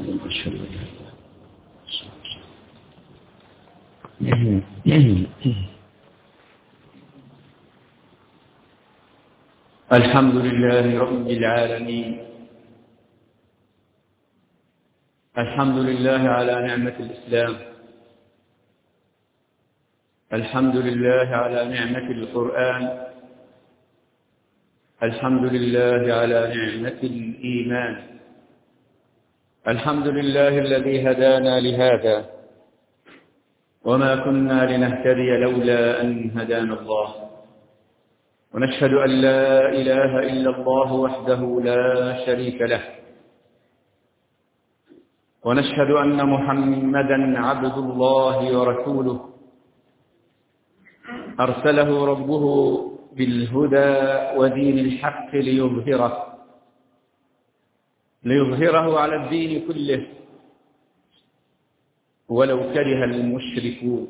الحمد لله رب العالمين. الحمد لله على نعمة الإسلام. الحمد لله على نعمة القرآن. الحمد لله على نعمة الإيمان. الحمد لله الذي هدانا لهذا وما كنا لنهتدي لولا أن هدانا الله، ونشهد أن لا إله إلا الله وحده لا شريك له، ونشهد أن محمدا عبد الله ورسوله أرسله ربه بالهدى ودين الحق ليظهره على الدين كله ولو كره المشركون.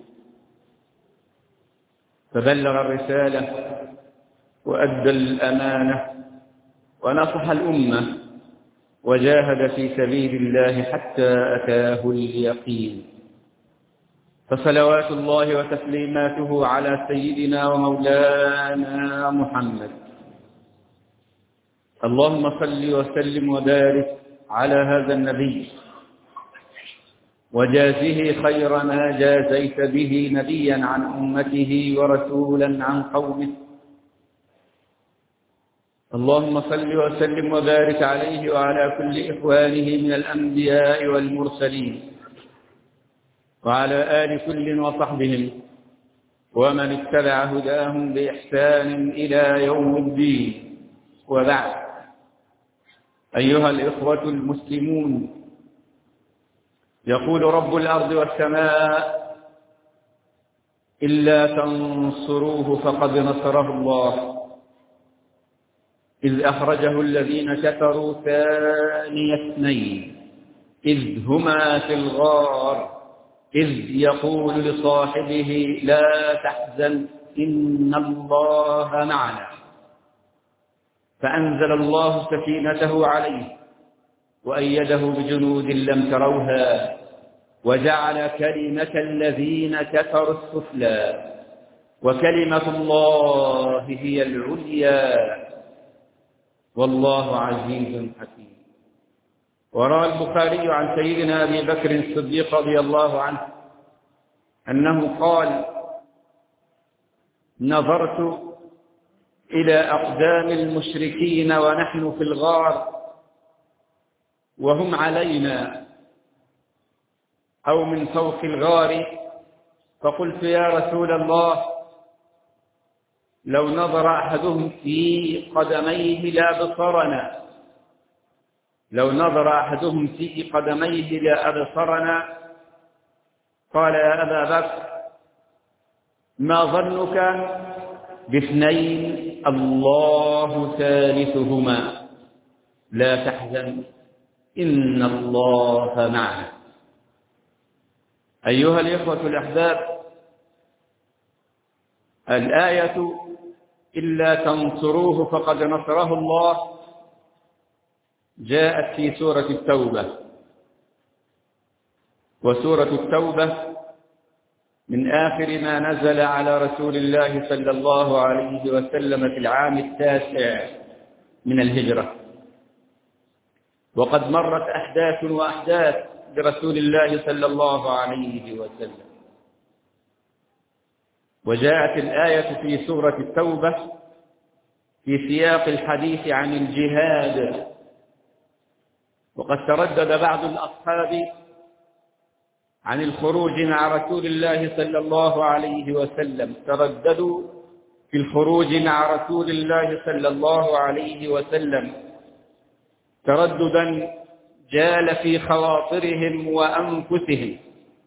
فبلغ الرسالة وأدى الأمانة ونصح الأمة وجاهد في سبيل الله حتى أتاه اليقين. فصلوات الله وتسليماته على سيدنا ومولانا محمد. اللهم صل وسلم وبارك على هذا النبي وجازه خير ما جازيت به نبيا عن أمته ورسولا عن قومه. اللهم صل وسلم وبارك عليه وعلى كل إخوانه من الأنبياء والمرسلين وعلى آل كل وصحبهم ومن اتبع هداهم بإحسان إلى يوم الدين. وبعد، أيها الإخوة المسلمون، يقول رب الأرض والسماء: إلا تنصروه فقد نصره الله إذ أخرجه الذين كفروا ثاني اثنين إذ هما في الغار إذ يقول لصاحبه لا تحزن إن الله معنا، فأنزل الله سكينته عليه وأيده بجنود لم تروها وجعل كلمة الذين كفروا السفلى وكلمة الله هي العليا والله عزيز حكيم. وروى البخاري عن سيدنا أبي بكر الصديق رضي الله عنه أنه قال: نظرت إلى أقدام المشركين ونحن في الغار وهم علينا أو من فوق الغار، فقلت: يا رسول الله، لو نظر أحدهم في قدميه لأبصرنا، لو نظر أحدهم في قدميه لأبصرنا. قال: يا أبا بكر، ما ظنك باثنين الله ثالثهما، لا تحزن إن الله معنا. أيها الإخوة الأحباب، الآية إلا تنصروه فقد نصره الله جاءت في سورة التوبة، وسورة التوبة من آخر ما نزل على رسول الله صلى الله عليه وسلم في العام 9 من الهجرة، وقد مرت أحداث وأحداث برسول الله صلى الله عليه وسلم. وجاءت الآية في سورة التوبة في سياق الحديث عن الجهاد، وقد تردد بعض الأصحاب عن الخروج مع رسول الله صلى الله عليه وسلم، ترددوا في الخروج مع رسول الله صلى الله عليه وسلم ترددا جال في خواطرهم وأنفسهم،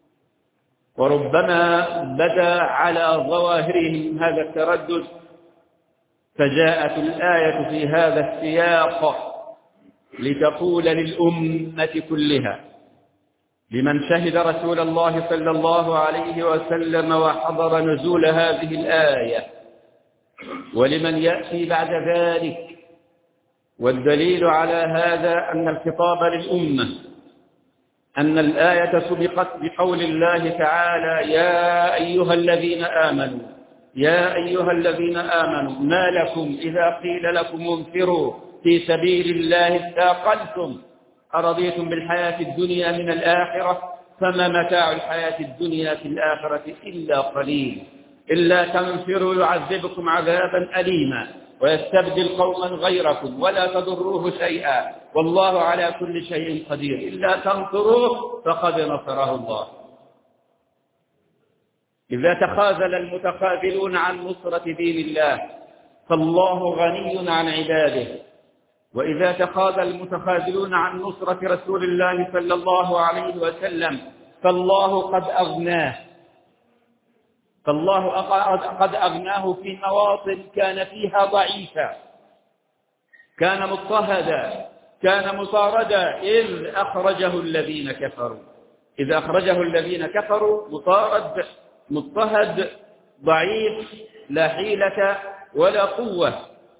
وربما بدا على ظواهرهم هذا التردد، فجاءت الآية في هذا السياق لتقول للأمة كلها، لمن شهد رسول الله صلى الله عليه وسلم وحضر نزول هذه الآية، ولمن يأتي بعد ذلك. والدليل على هذا أن الخطاب للأمة أن الآية سبقت بقول الله تعالى: يا أيها الذين آمنوا، يا أيها الذين آمنوا ما لكم إذا قيل لكم انفروا في سبيل الله اثاقلتم أرضيتم بالحياة الدنيا من الآخرة فما متاع الحياة الدنيا في الآخرة إلا قليل إلا تنفروا يعذبكم عذابا أليما ويستبدل قوما غيركم ولا تضروه شيئا والله على كل شيء قدير إلا تنصروه فقد نصره الله. إذا تخاذل المتخاذلون عن نصرة دين الله فالله غني عن عباده، وإذا تخاذل المتخاذلون عن نصرة رسول الله صلى الله عليه وسلم فالله قد أغناه، فالله قد أغناه في مواطن كان فيها ضعيفا، كان مضطهدا، كان مطاردا إذ أخرجه الذين كفروا، إذ أخرجه الذين كفروا مطارد مضطهد ضعيف لا حيلة ولا قوة.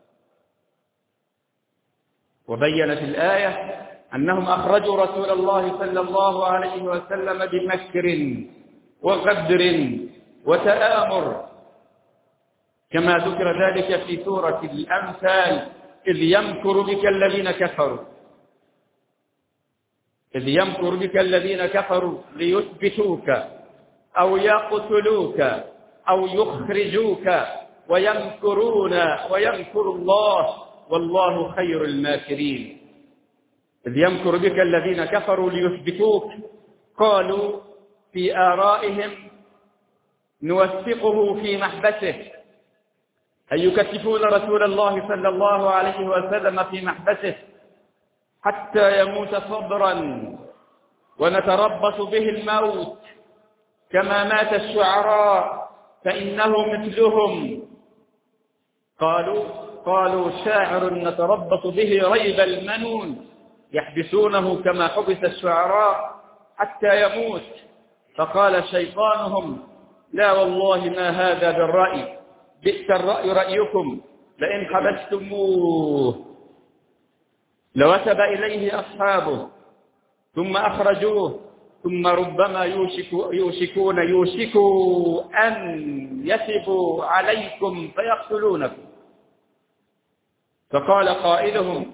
وبينت الآية أنهم أخرجوا رسول الله صلى الله عليه وسلم بمكر وغدر وتآمر كما ذكر ذلك في سورة الأمثال: إذ يمكر بك الذين كفروا، إذ يمكر بك الذين كفروا ليثبتوك أو يقتلوك أو يخرجوك ويمكرون ويمكر الله والله خير الماكرين. إذ يمكر بك الذين كفروا ليثبتوك، قالوا في آرائهم: نوثقه في محبسه، أي يكتفون رسول الله صلى الله عليه وسلم في محبسه حتى يموت صبرا ونتربص به الموت كما مات الشعراء فإنه مثلهم. قالوا شاعر نتربص به ريب المنون، يحبسونه كما حبس الشعراء حتى يموت. فقال شيطانهم: لا والله ما هذا بالرأي، بئس الرأي رأيكم، لئن حبستموه لوثب إليه أصحابه ثم أخرجوه ثم ربما يوشكوا أن يثبوا عليكم فيقتلونكم. فقال قائلهم: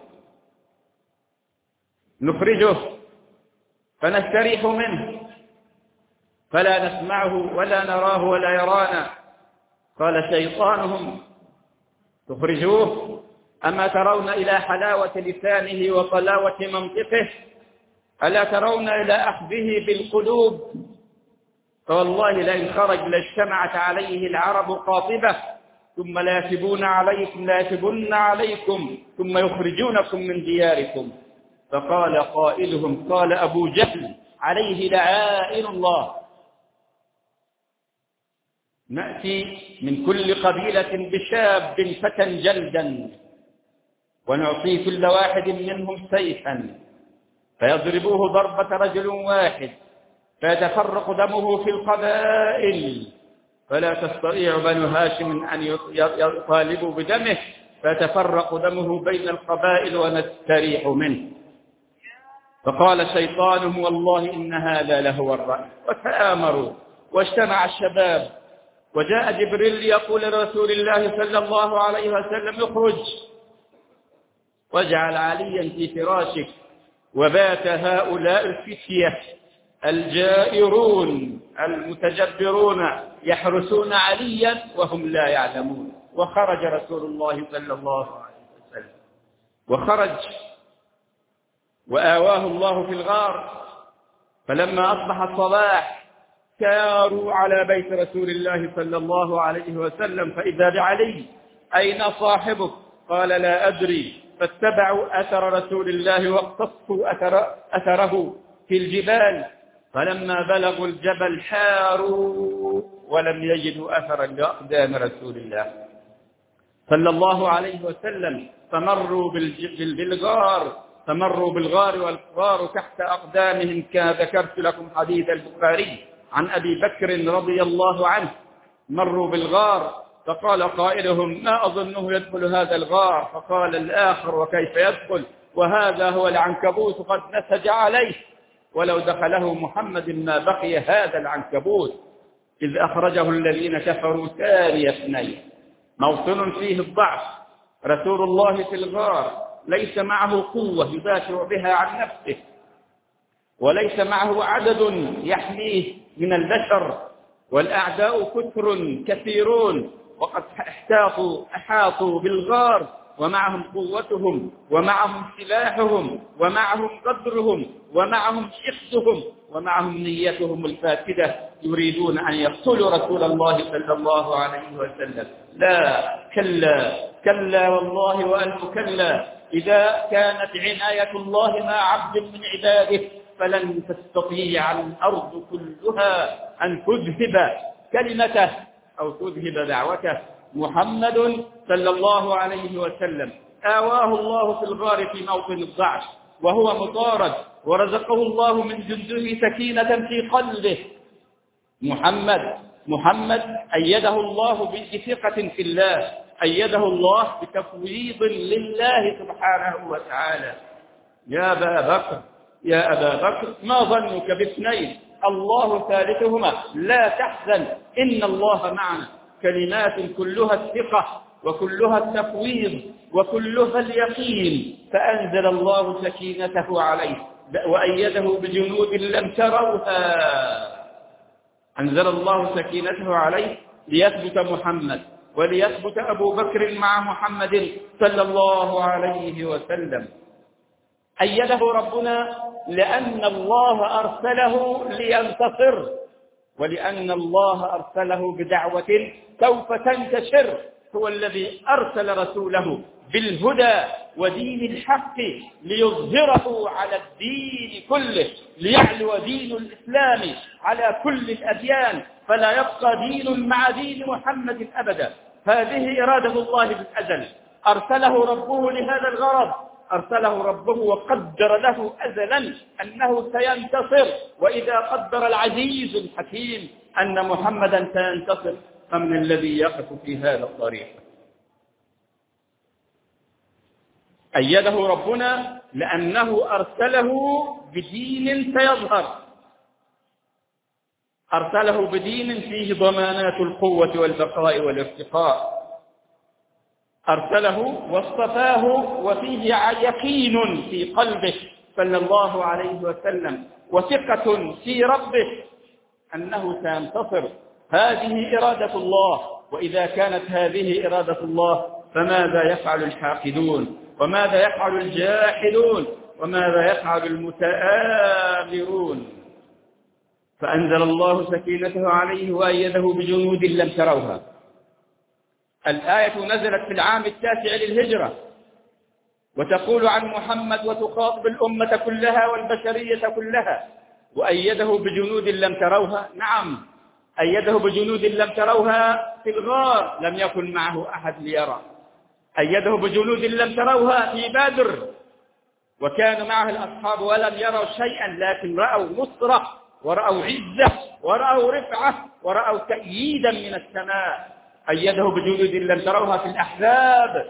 نخرجه فنستريح منه فلا نسمعه ولا نراه ولا يرانا. قال شيطانهم: تخرجوه أما ترون إلى حلاوة لسانه وطلاوة منطقه، ألا ترون إلى أخذه بالقلوب؟ فوالله لئن خرج لاجتمعت عليه العرب قاطبة ثم لا يثبن عليكم ثم يخرجونكم من دياركم. فقال قائلهم: قال أبو جهل عليه لعائن الله: نأتي من كل قبيلة بشاب فتى جلدا ونعطي كل واحد منهم سيفا فيضربوه ضربة رجل واحد فيتفرق دمه في القبائل فلا تستطيع بنو هاشم أن يطالبوا بدمه فيتفرق دمه بين القبائل ونستريح منه. فقال شيطانهم: والله إن هذا لهو الرأي. وتآمروا واجتمع الشباب، وجاء جبريل يقول لرسول الله صلى الله عليه وسلم: اخرج واجعل عليا في فراشك. وبات هؤلاء الفتية الجائرون المتجبرون يحرسون عليا وهم لا يعلمون. وخرج رسول الله صلى الله عليه وسلم، وخرج وآواه الله في الغار. فلما أصبح الصباح ساروا على بيت رسول الله صلى الله عليه وسلم فإذا بعلي: أين صاحبك؟ قال: لا أدري. فاتبعوا أثر رسول الله واقتصوا أثره في الجبال، فلما بلغوا الجبل حاروا ولم يجدوا أثرا لأقدام رسول الله صلى الله عليه وسلم. فمروا بالغار والغار تحت أقدامهم، كما ذكرت لكم حديث البخاري عن أبي بكر رضي الله عنه. مروا بالغار فقال قائلهم: ما أظنه يدخل هذا الغار. فقال الآخر: وكيف يدخل وهذا هو العنكبوت قد نسج عليه ولو دخله محمد ما بقي هذا العنكبوت إذ أخرجه الذين كفروا ثاني اثنين. موطن فيه الضعف، رسول الله في الغار ليس معه قوة يدافع بها عن نفسه، وليس معه عدد يحميه من البشر، والأعداء كثر كثيرون، وقد أحاطوا بالغار، ومعهم قوتهم ومعهم سلاحهم ومعهم قدرهم ومعهم حقدهم ومعهم نيتهم الفاسدة، يريدون أن يقتلوا رسول الله صلى الله عليه وسلم. لا، كلا كلا والله وألف كلا. إذا كانت عناية الله مع عبد من عباده فلن تستطيع الأرض كلها أن تذهب كلمته أو تذهب دعوته. محمد صلى الله عليه وسلم آواه الله في الغار في موطن الضعف وهو مطارد، ورزقه الله من جنده سكينة في قلبه. محمد أيده الله بثقة في الله، أيده الله بتفويض لله سبحانه وتعالى. يا أبا بكر ما ظنك باثنين الله ثالثهما لا تحزن إن الله معنا. كلمات كلها الثقة وكلها التفويض وكلها اليقين. فأنزل الله سكينته عليه وأيده بجنود لم تروها. أنزل الله سكينته عليه ليثبت محمد وليثبت أبو بكر مع محمد صلى الله عليه وسلم. أيده ربنا لأن الله أرسله لينتصر، ولأن الله أرسله بدعوة سوف تنتشر. هو الذي أرسل رسوله بالهدى ودين الحق ليظهره على الدين كله، ليعلو دين الإسلام على كل الأديان، فلا يبقى دين مع دين محمد أبدا. هذه إرادة الله بالأزل، أرسله ربه لهذا الغرض، أرسله ربه وقدر له أزلا أنه سينتصر. وإذا قدر العزيز الحكيم أن محمدا سينتصر فمن الذي يقف في هذا الطريق؟ أيده ربنا لأنه أرسله بدين سيظهر، أرسله بدين فيه ضمانات القوة والبقاء والارتقاء، أرسله واصطفاه وفيه يقين في قلبه صلى الله عليه وسلم وثقة في ربه أنه سينتصر. هذه إرادة الله. وإذا كانت هذه إرادة الله فماذا يفعل الحاقدون؟ وماذا يفعل الجاحدون؟ وماذا يفعل المتآمرون؟ فأنزل الله سكينته عليه وأيده بجنود لم تروها. الآية نزلت في العام 9 للهجرة، وتقول عن محمد وتخاطب الأمة كلها والبشرية كلها. وأيده بجنود لم تروها، نعم أيده بجنود لم تروها في الغار، لم يكن معه أحد ليرى. أيده بجنود لم تروها في بدر، وكان معه الأصحاب ولم يروا شيئا، لكن رأوا نصرة ورأوا عزة ورأوا رفعة ورأوا تأييدا من السماء. أيده بجنود لم تروها في الأحزاب،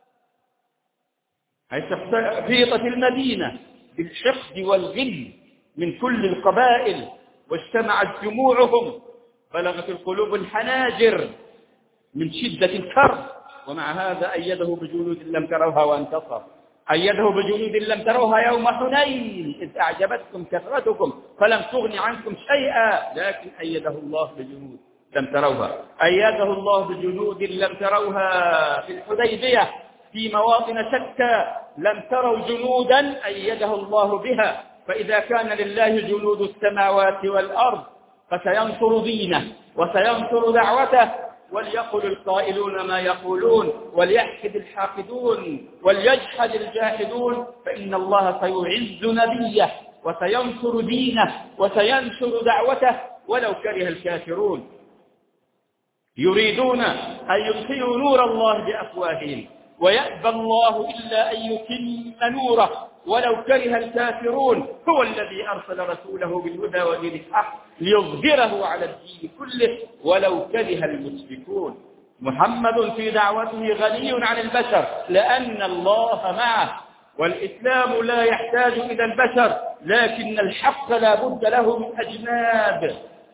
حيث فيضت المدينة بالحقد والغل من كل القبائل واجتمعت جموعهم، بلغت القلوب الحناجر من شدة الكرب، ومع هذا أيده بجنود لم تروها وانتصر. أيده بجنود لم تروها يوم حنين إذ أعجبتكم كثرتكم فلم تغن عنكم شيئا، لكن أيده الله بجنود لم تروها. أيده الله بجنود لم تروها في الحديبية في مواطن شتى، لم تروا جنودا أيده الله بها. فإذا كان لله جنود السماوات والأرض فسينصر دينه وسينصر دعوته. وليقل القائلون ما يقولون وليحكد الحاقدون وليجحد الجاحدون، فإن الله سيعز نبيه وسينصر دينه وسينشر دعوته ولو كره الكافرون. يريدون أن يطفئوا نور الله بأفواههم ويأبى الله إلا أن يتم نوره ولو كره الكافرون. هو الذي أرسل رسوله بالهدى ودين الحق ليظهره على الدين كله ولو كره المشركون. محمد في دعوته غني عن البشر لأن الله معه، والإسلام لا يحتاج إلى البشر، لكن الحق لا بد له من أجناد.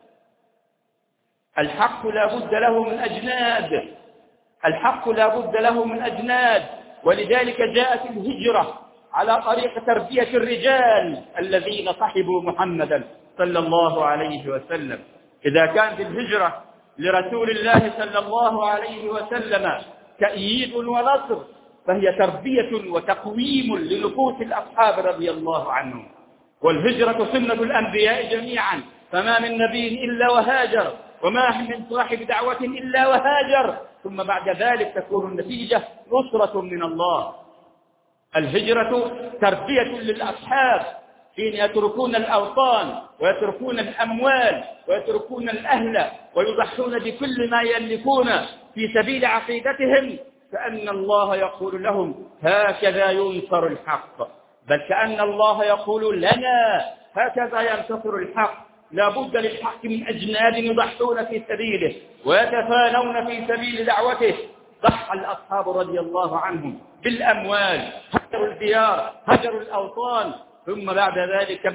الحق لا بد له من أجناد. الحق لا بد له من أجناد. ولذلك جاءت الهجرة على طريق تربية الرجال الذين صحبوا محمدا صلى الله عليه وسلم. إذا كانت الهجرة لرسول الله صلى الله عليه وسلم تأييد ونصر، فهي تربية وتقويم لنفوس الأصحاب رضي الله عنهم. والهجرة سنة الأنبياء جميعا، فما من نبي إلا وهاجر، وما من صاحب دعوة إلا وهاجر، ثم بعد ذلك تكون النتيجة نصرة من الله. الهجرة تربية للأصحاب حين يتركون الأوطان ويتركون الأموال ويتركون الأهل ويضحون بكل ما يملكون في سبيل عقيدتهم، كأن الله يقول لهم هكذا ينصر الحق، بل كأن الله يقول لنا هكذا ينتصر الحق. لا بد للحق من أجناد يضحون في سبيله ويتفانون في سبيل دعوته. ضحى الأصحاب رضي الله عنهم بالأموال، هجروا الديار، هجروا الأوطان، ثم بعد ذلك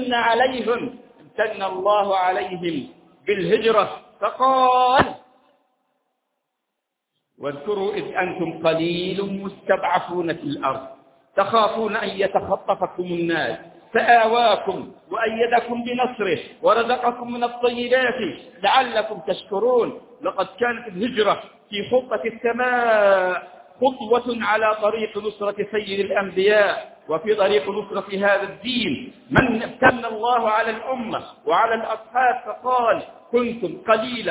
امتن الله عليهم بالهجرة، فقال واذكروا إذ أنتم قليل مستضعفون في الأرض تخافون أن يتخطفكم الناس فآواكم وأيدكم بنصره ورزقكم من الطيبات لعلكم تشكرون. لقد كانت الهجرة في خطة السماء خطوة على طريق نصرة سيد الأنبياء وفي طريق نصرة هذا الدين. من امتن الله على الأمة وعلى الأصحاب فقال كنتم قليلا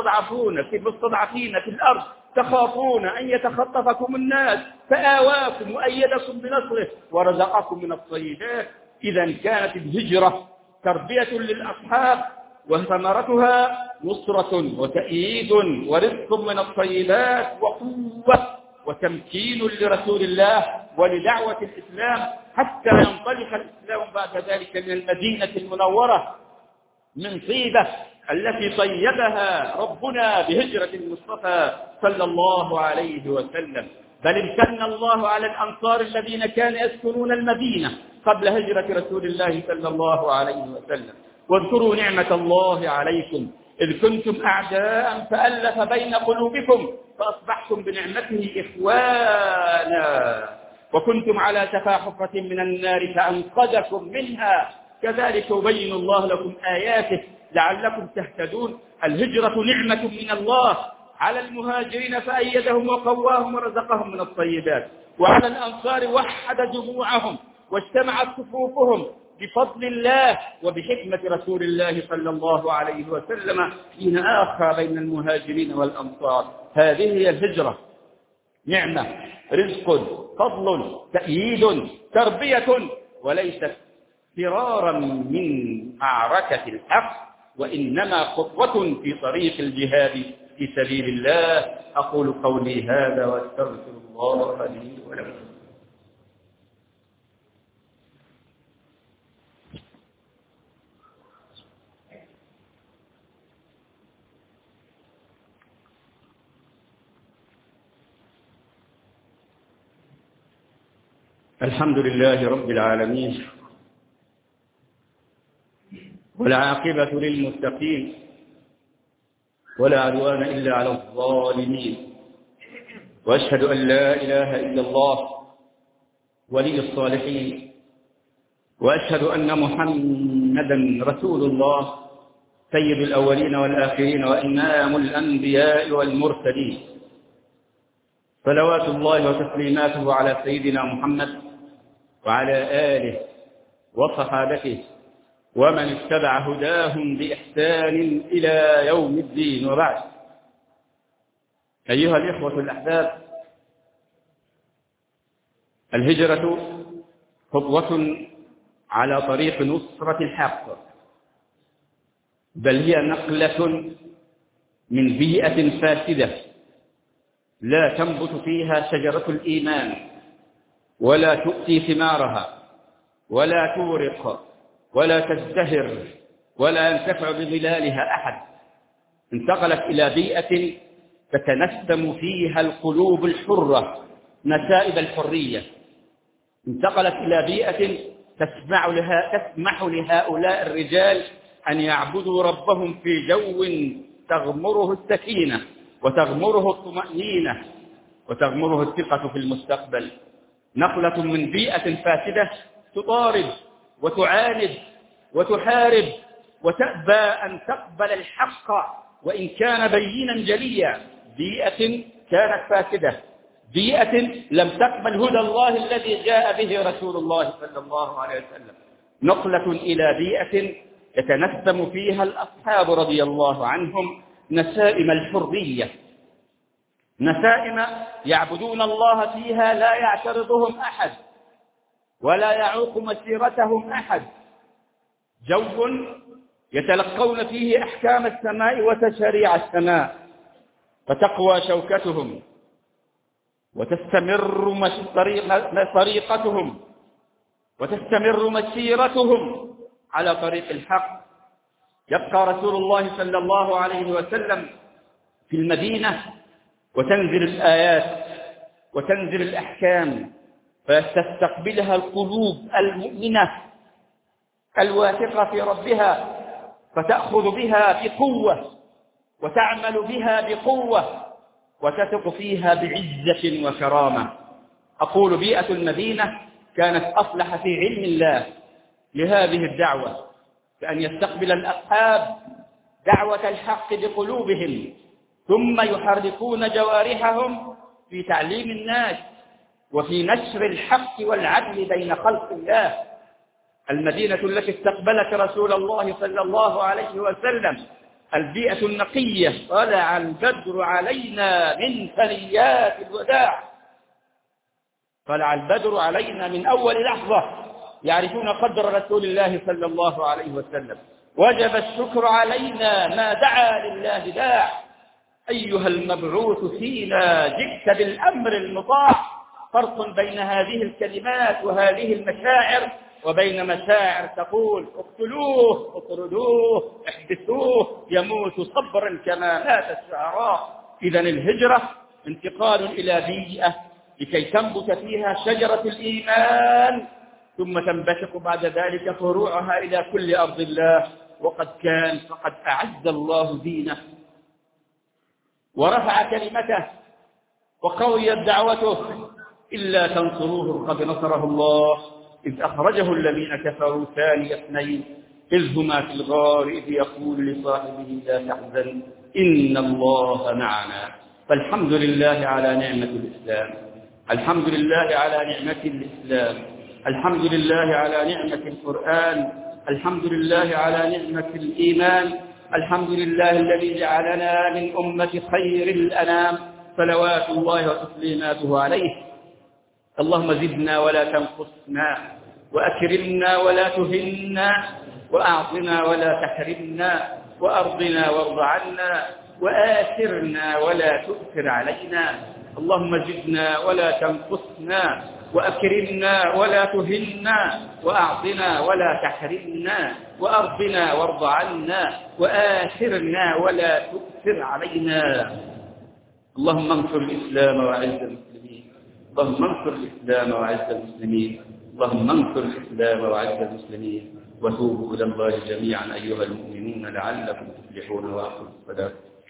مستضعفين في الأرض تخافون أن يتخطفكم الناس فآواكم وأيدكم بنصره ورزقكم من الطيبات. إذا كانت الهجرة تربية للأصحاب وثمرتها نصرة وتأييد ورزق من الطيبات وقوة وتمكين لرسول الله ولدعوة الإسلام حتى ينطلق الإسلام بعد ذلك من المدينة المنورة من طيبة التي طيبها ربنا بهجرة المصطفى صلى الله عليه وسلم. بل امتن الله على الأنصار الذين كانوا يسكنون المدينة قبل هجرة رسول الله صلى الله عليه وسلم. واذكروا نعمة الله عليكم إذ كنتم أعداء فألف بين قلوبكم فأصبحتم بنعمته إخوانا وكنتم على شفا حفرة من النار فأنقذكم منها كذلك يبين الله لكم آياته لعلكم تهتدون. الهجرة نعمة من الله على المهاجرين فأيدهم وقواهم ورزقهم من الطيبات، وعلى الأنصار وحد جموعهم واجتمعت صفوفهم بفضل الله وبحكمة رسول الله صلى الله عليه وسلم حين آخى بين المهاجرين والأنصار. هذه هي الهجرة، نعمة، رزق، فضل، تأييد، تربية، وليست فرارا من معركة الحق، وإنما خطوة في طريق الجهاد في سبيل الله. أقول قولي هذا واستغفر الله لي ولكم. الحمد لله رب العالمين والعاقبة للمتقين ولا عدوان إلا على الظالمين، وأشهد أن لا إله إلا الله ولي الصالحين، وأشهد أن محمدا رسول الله سيد الأولين والآخرين وإمام الأنبياء والمرسلين، صلوات الله وتسليماته على سيدنا محمد وعلى آله وصحابته ومن اتبع هداهم بإحسان إلى يوم الدين. وبعد، أيها الإخوة الأحباب، الهجرة خطوة على طريق نصرة الحق، بل هي نقلة من بيئة فاسدة لا تنبت فيها شجرة الإيمان ولا تؤتي ثمارها ولا تورق ولا تزدهر ولا ينتفع بظلالها أحد. انتقلت إلى بيئة تتنسم فيها القلوب الحرة نسائب الحرية، انتقلت إلى بيئة تسمح لهؤلاء الرجال أن يعبدوا ربهم في جو تغمره السكينة وتغمره الطمأنينة وتغمره الثقة في المستقبل. نقلة من بيئة فاسدة تطارد وتعاند وتحارب وتأبى أن تقبل الحق وإن كان بينا جليا. بيئة كانت فاسدة، بيئة لم تقبل هدى الله الذي جاء به رسول الله صلى الله عليه وسلم. نقلة إلى بيئة يتنسم فيها الأصحاب رضي الله عنهم نسائم الحرية، نسائم يعبدون الله فيها لا يعترضهم أحد ولا يعوق مسيرتهم أحد، جو يتلقون فيه أحكام السماء وتشريع السماء، فتقوى شوكتهم وتستمر طريقتهم وتستمر مسيرتهم على طريق الحق. يبقى رسول الله صلى الله عليه وسلم في المدينة وتنزل الآيات وتنزل الأحكام فتستقبلها القلوب المؤمنة الواثقة في ربها، فتأخذ بها بقوة وتعمل بها بقوة وتثق فيها بعزة وكرامة. أقول بيئة المدينة كانت أصلح في علم الله لهذه الدعوة، كأن يستقبل الأصحاب دعوة الحق بقلوبهم ثم يحركون جوارحهم في تعليم الناس وفي نشر الحق والعدل بين خلق الله. المدينة التي استقبلت رسول الله صلى الله عليه وسلم البيئة النقية. طلع البدر علينا من ثنيات الوداع، طلع البدر علينا من أول لحظة يعرفون قدر رسول الله صلى الله عليه وسلم. وجب الشكر علينا ما دعا لله داع. أيها المبعوث فينا جئت بالأمر المطاع. فرق بين هذه الكلمات وهذه المشاعر وبين مشاعر تقول اقتلوه اطردوه احبسوه يموت صبرا كما مات الشعراء. إذا الهجرة انتقال إلى بيئة لكي تنبت فيها شجرة الإيمان ثم تنبثق بعد ذلك فروعها إلى كل أرض الله. وقد كان فقد أعز الله دينه ورفع كلمته وقويت دعوته. إلا تنصروه قد نصره الله إذ أخرجه الذين كفروا ثاني اثنين إذ هما في الغار إذ يقول لصاحبه لا تحزن إن الله معنا. فالحمد لله على نعمة الإسلام، الحمد لله على نعمة الإسلام، الحمد لله على نعمة القرآن، الحمد لله على نعمة الإيمان، الحمد لله الذي جعلنا من أمة خير الأنام صلوات الله وتسليماته عليه. اللهم زدنا ولا تنقصنا وأكرمنا ولا تهنا وأعطنا ولا تحرمنا وأرضنا وارض عنا وآثرنا ولا تؤثر علينا. اللهم زدنا ولا تنقصنا وأكرمنا ولا تهنا وأعطنا ولا تحرمنا وأرضنا وارض عنا وآثرنا ولا تؤثر علينا. اللهم انصر الإسلام وأعز المسلمين، اللهم انصر الإسلام وأعز المسلمين، اللهم انصر الإسلام وأعز المسلمين. وتوبوا إلى الله جميعا أيها المؤمنون لعلكم تفلحون. وأقم الصلاة.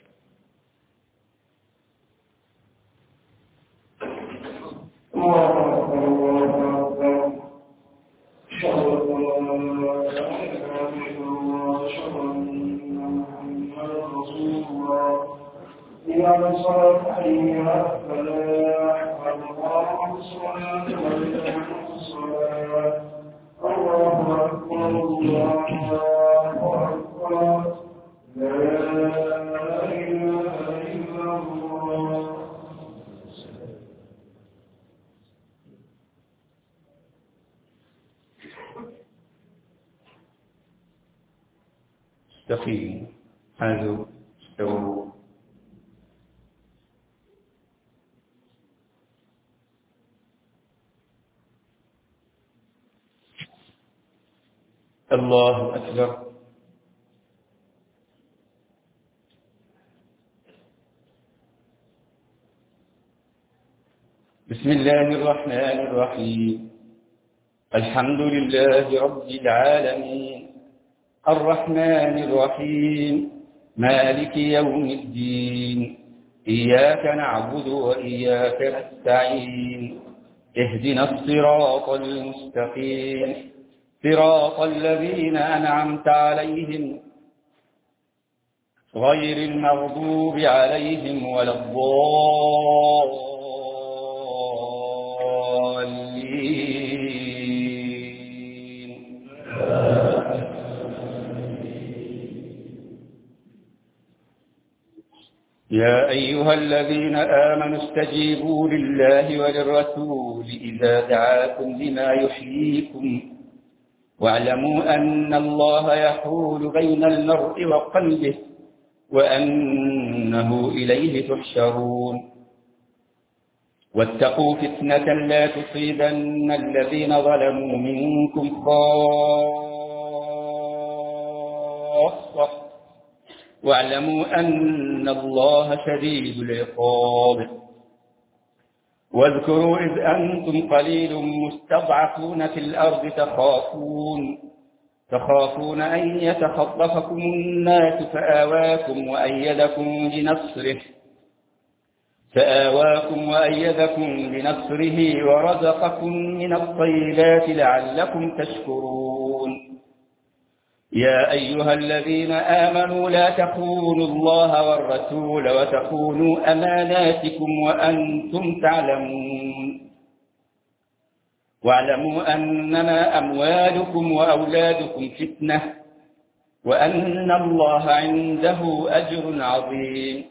الله أكبر الله أكبر لا إله إلا الله. استقيموا حاذوا استووا. الله أكبر. بسم الله الرحمن الرحيم. الحمد لله رب العالمين الرحمن الرحيم مالك يوم الدين إياك نعبد وإياك نستعين اهدنا الصراط المستقيم صراط الذين أنعمت عليهم غير المغضوب عليهم ولا الضالين. يا أيها الذين آمنوا استجيبوا لله وللرسول إذا دعاكم لما يحييكم واعلموا أن الله يحول بين المرء وقلبه وأنه إليه تحشرون واتقوا فتنة لا تصيبن الذين ظلموا منكم خاصة واعلموا أن الله شديد العقاب واذكروا إذ أنتم قليل مستضعفون في الأرض تخافون أن يتخطفكم الناس فآواكم وأيدكم بنصره ورزقكم من الطيبات لعلكم تشكرون يا أيها الذين آمنوا لا تخونوا الله والرسول وتخونوا أماناتكم وأنتم تعلمون واعلموا أنما أموالكم وأولادكم فتنة وأن الله عنده أجر عظيم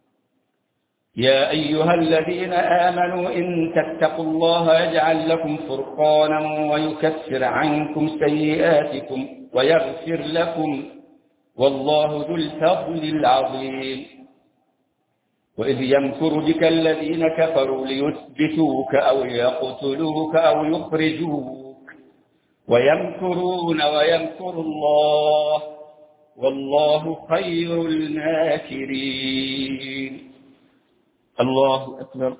يا أيها الذين آمنوا إن تتقوا الله يجعل لكم فرقانا ويكفر عنكم سيئاتكم ويغفر لكم والله ذو الفضل العظيم وإذ يمكر بك الذين كفروا ليثبتوك أو يقتلوك أو يخرجوك ويمكرون ويمكر الله والله خير الماكرين. الله أكبر.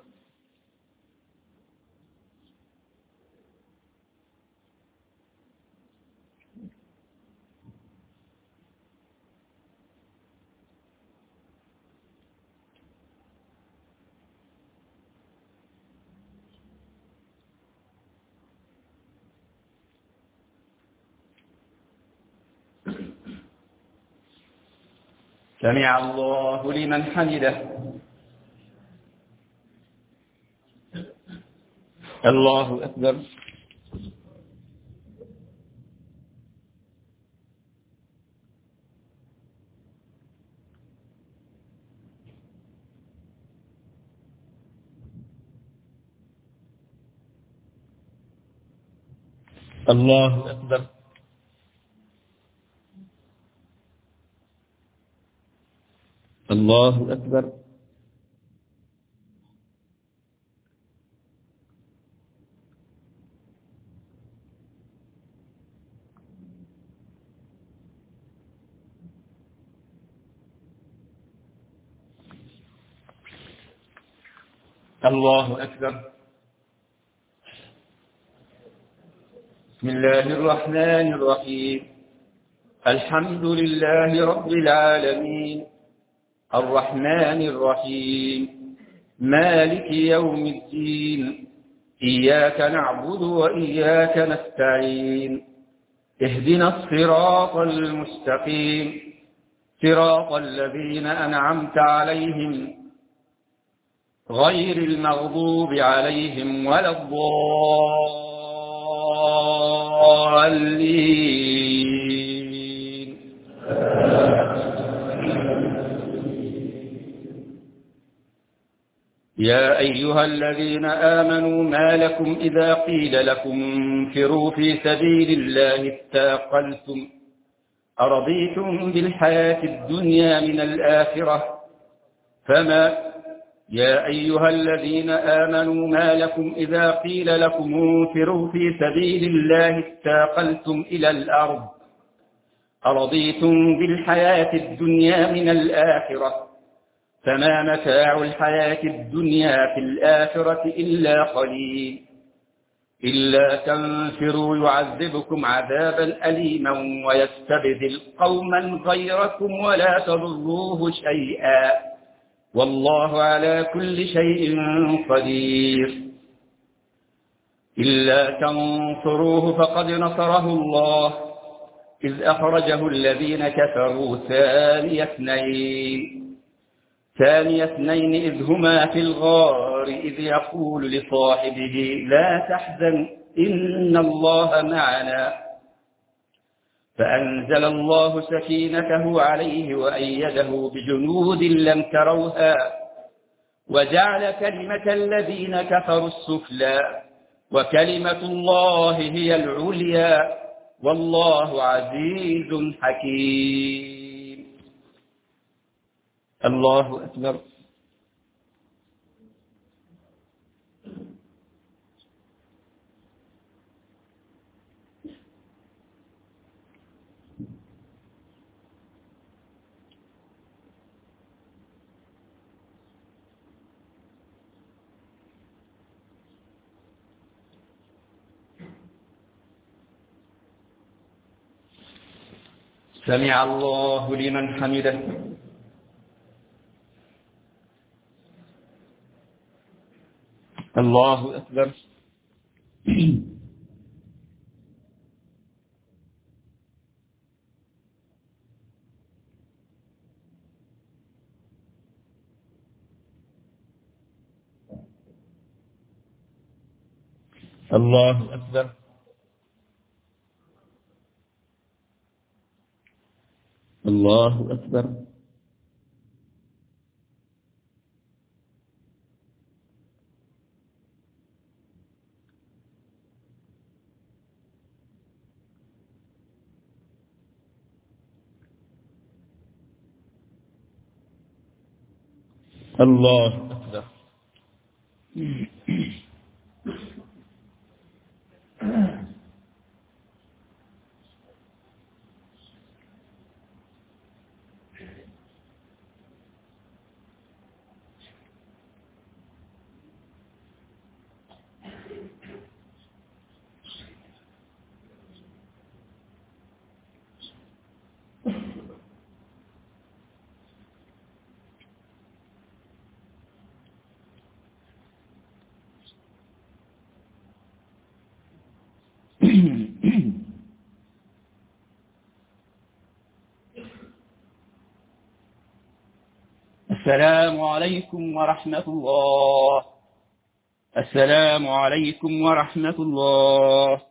سمع الله لمن حمده. الله أكبر. الله أكبر. الله أكبر. الله أكبر. بسم الله الرحمن الرحيم الحمد لله رب العالمين الرحمن الرحيم مالك يوم الدين إياك نعبد وإياك نستعين اهدنا الصراط المستقيم صراط الذين أنعمت عليهم غير المغضوب عليهم ولا الضالين. يا أيها الذين آمنوا ما لكم إذا قيل لكم انفروا في سبيل الله اثاقلتم أرضيتم بالحياة الدنيا من الآخرة يا أيها الذين آمنوا ما لكم إذا قيل لكم انفروا في سبيل الله اثاقلتم إلى الأرض أرضيتم بالحياة الدنيا من الآخرة فما متاع الحياة الدنيا في الآخرة إلا قليل إلا تنفروا يعذبكم عذابا أليما ويستبدل قوما غيركم ولا تضروه شيئا والله على كل شيء قدير. إلا تنصروه فقد نصره الله إذ أخرجه الذين كفروا ثاني اثنين إذ هما في الغار إذ يقول لصاحبه لا تحزن إن الله معنا فأنزل الله سكينته عليه وأيده بجنود لم تروها وجعل كلمة الذين كفروا السفلى وكلمة الله هي العليا والله عزيز حكيم. الله أكبر. سمع الله لمن حمده. الله أكبر. الله أكبر. الله أكبر. الله أكبر. السلام عليكم ورحمة الله. السلام عليكم ورحمة الله.